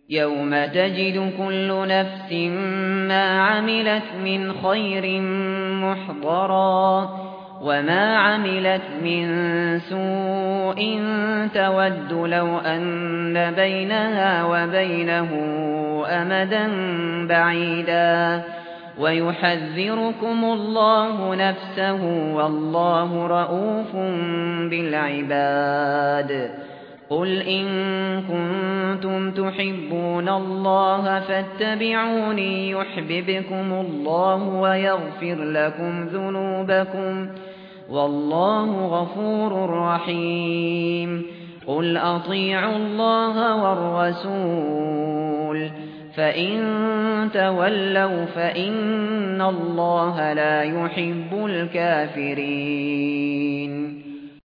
يوم تجد كل نفس ما عملت من خير محضرا وما عملت من سوء تود لو أن بينها وبينه أمدا بعيدا ويحذركم الله نفسه والله رءوف بالعباد قل إن كنتم تحبون الله فاتبعوني يحببكم الله ويغفر لكم ذنوبكم والله غفور رحيم قل أطيعوا الله والرسول فإن تولوا فإن الله لا يحب الكافرين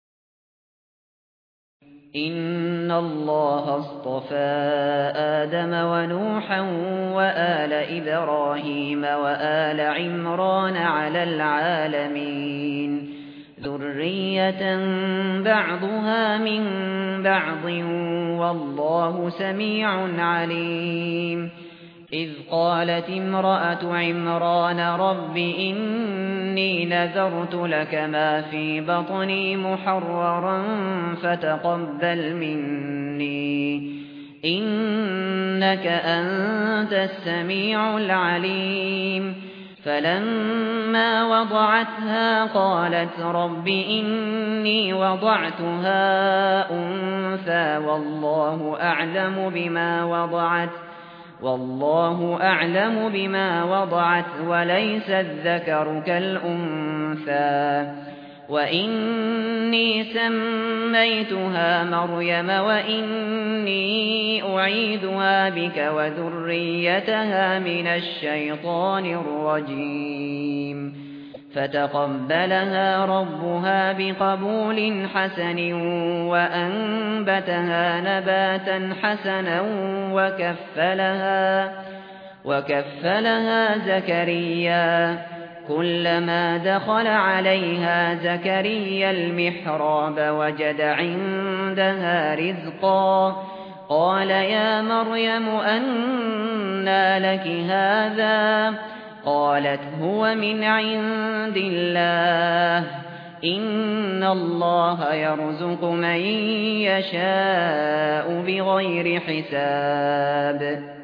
إن الله اصطفى آدم ونوحا وآل إبراهيم وآل عمران على العالمين ذرية بعضها من بعض والله سميع عليم إذ قالت امرأة عمران رب إني نذرت لك ما في بطني محررا فتقبل مني إنك أنت السميع العليم فلما وضعتها قالت رب إني وضعتها أنثى والله أعلم بما وضعت وليس الذكر كالأنثى وإني سميتها مريم وإني أعيذها بك وذريتها من الشيطان الرجيم فتقبلها ربها بقبول حسن وأنبتها نباتا حسنا وكفلها زكريا كلما دخل عليها زكريا المحراب وجد عندها رزقا قال يا مريم أنى لك هذا قالت هو من عند الله إن الله يرزق من يشاء بغير حساب